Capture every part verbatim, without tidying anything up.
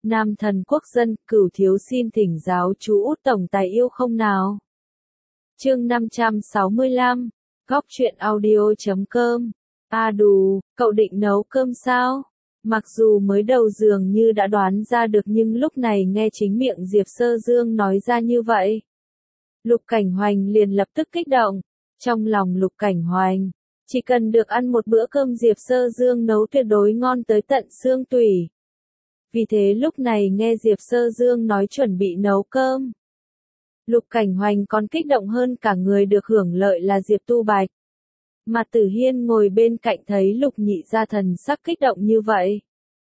Nam thần quốc dân, Cửu thiếu xin thỉnh giáo chú Út tổng tài yêu không nào. Chương năm trăm sáu mươi lăm, Góc truyện audio chấm com. A đù, cậu định nấu cơm sao? Mặc dù mới đầu dường như đã đoán ra được nhưng lúc này nghe chính miệng Diệp Sơ Dương nói ra như vậy. Lục Cảnh Hoành liền lập tức kích động. Trong lòng Lục Cảnh Hoành, chỉ cần được ăn một bữa cơm Diệp Sơ Dương nấu tuyệt đối ngon tới tận xương tủy. Vì thế lúc này nghe Diệp Sơ Dương nói chuẩn bị nấu cơm. Lục Cảnh Hoành còn kích động hơn cả người được hưởng lợi là Diệp Tu Bạch. Mà Tử Hiên ngồi bên cạnh thấy Lục Nhị gia thần sắc kích động như vậy.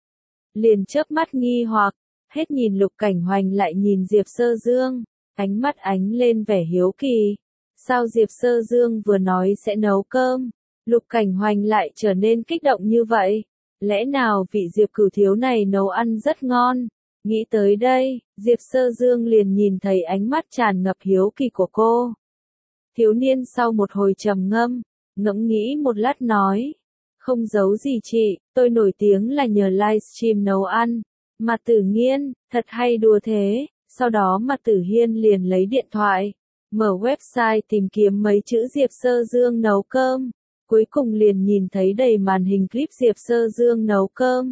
Liền chớp mắt nghi hoặc, hết nhìn Lục Cảnh Hoành lại nhìn Diệp Sơ Dương, ánh mắt ánh lên vẻ hiếu kỳ. Sao Diệp Sơ Dương vừa nói sẽ nấu cơm, Lục Cảnh Hoành lại trở nên kích động như vậy? Lẽ nào vị Diệp Cửu thiếu này nấu ăn rất ngon? Nghĩ tới đây, Diệp Sơ Dương liền nhìn thấy ánh mắt tràn ngập hiếu kỳ của cô. Thiếu niên sau một hồi trầm ngâm, ngẫm nghĩ một lát nói. Không giấu gì chị, tôi nổi tiếng là nhờ livestream nấu ăn. Mà Tử Nghiên, thật hay đùa thế. Sau đó mà Tử Hiên liền lấy điện thoại, mở website tìm kiếm mấy chữ Diệp Sơ Dương nấu cơm. Cuối cùng liền nhìn thấy đầy màn hình clip Diệp Sơ Dương nấu cơm.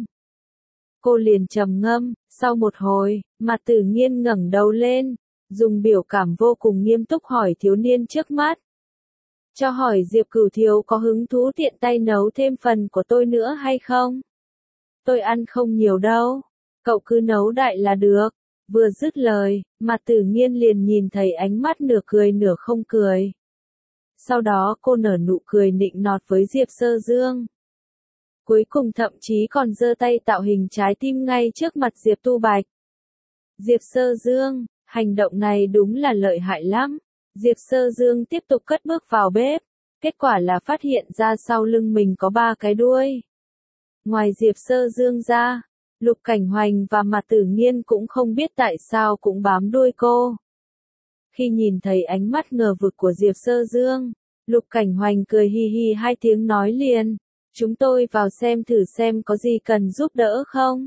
Cô liền trầm ngâm, sau một hồi, mà Tử Nghiên ngẩng đầu lên, dùng biểu cảm vô cùng nghiêm túc hỏi thiếu niên trước mắt. Cho hỏi Diệp Cửu thiếu có hứng thú tiện tay nấu thêm phần của tôi nữa hay không? Tôi ăn không nhiều đâu, cậu cứ nấu đại là được. Vừa dứt lời, mà Tử Nghiên liền nhìn thấy ánh mắt nửa cười nửa không cười. Sau đó cô nở nụ cười nịnh nọt với Diệp Sơ Dương. Cuối cùng thậm chí còn giơ tay tạo hình trái tim ngay trước mặt Diệp Tu Bạch. Diệp Sơ Dương, hành động này đúng là lợi hại lắm. Diệp Sơ Dương tiếp tục cất bước vào bếp. Kết quả là phát hiện ra sau lưng mình có ba cái đuôi. Ngoài Diệp Sơ Dương ra, Lục Cảnh Hoành và Mạc Tử Nghiên cũng không biết tại sao cũng bám đuôi cô. Khi nhìn thấy ánh mắt ngờ vực của Diệp Sơ Dương, Lục Cảnh Hoành cười hi hi hai tiếng nói liền, chúng tôi vào xem thử xem có gì cần giúp đỡ không.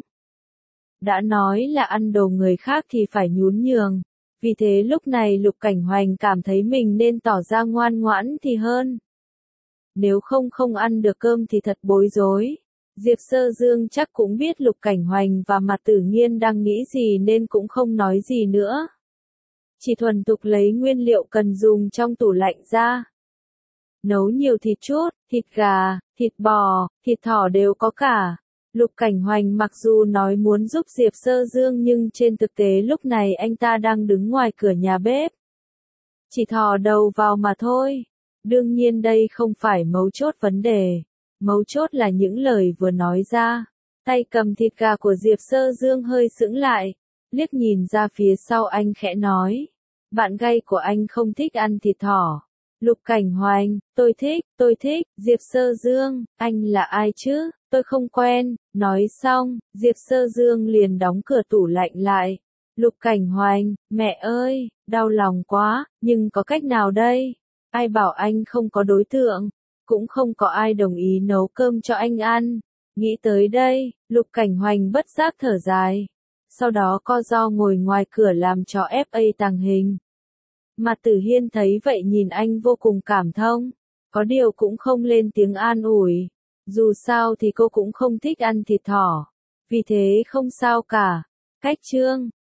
Đã nói là ăn đồ người khác thì phải nhún nhường, vì thế lúc này Lục Cảnh Hoành cảm thấy mình nên tỏ ra ngoan ngoãn thì hơn. Nếu không không ăn được cơm thì thật bối rối. Diệp Sơ Dương chắc cũng biết Lục Cảnh Hoành và Mạc Tử Nghiên đang nghĩ gì nên cũng không nói gì nữa. Chỉ thuần thục lấy nguyên liệu cần dùng trong tủ lạnh ra. Nấu nhiều thịt chút, thịt gà, thịt bò, thịt thỏ đều có cả. Lục Cảnh Hoành mặc dù nói muốn giúp Diệp Sơ Dương nhưng trên thực tế lúc này anh ta đang đứng ngoài cửa nhà bếp. Chỉ thò đầu vào mà thôi. Đương nhiên đây không phải mấu chốt vấn đề. Mấu chốt là những lời vừa nói ra. Tay cầm thịt gà của Diệp Sơ Dương hơi sững lại. Liếc nhìn ra phía sau anh khẽ nói. Bạn gay của anh không thích ăn thịt thỏ. Lục Cảnh Hoành, tôi thích, tôi thích. Diệp Sơ Dương, anh là ai chứ? Tôi không quen. Nói xong, Diệp Sơ Dương liền đóng cửa tủ lạnh lại. Lục Cảnh Hoành, mẹ ơi, đau lòng quá, nhưng có cách nào đây? Ai bảo anh không có đối tượng? Cũng không có ai đồng ý nấu cơm cho anh ăn. Nghĩ tới đây, Lục Cảnh Hoành bất giác thở dài. Sau đó co ro ngồi ngoài cửa làm trò ép a tàng hình. Mà Tử Hiên thấy vậy nhìn anh vô cùng cảm thông. Có điều cũng không lên tiếng an ủi. Dù sao thì cô cũng không thích ăn thịt thỏ. Vì thế không sao cả. Cách chương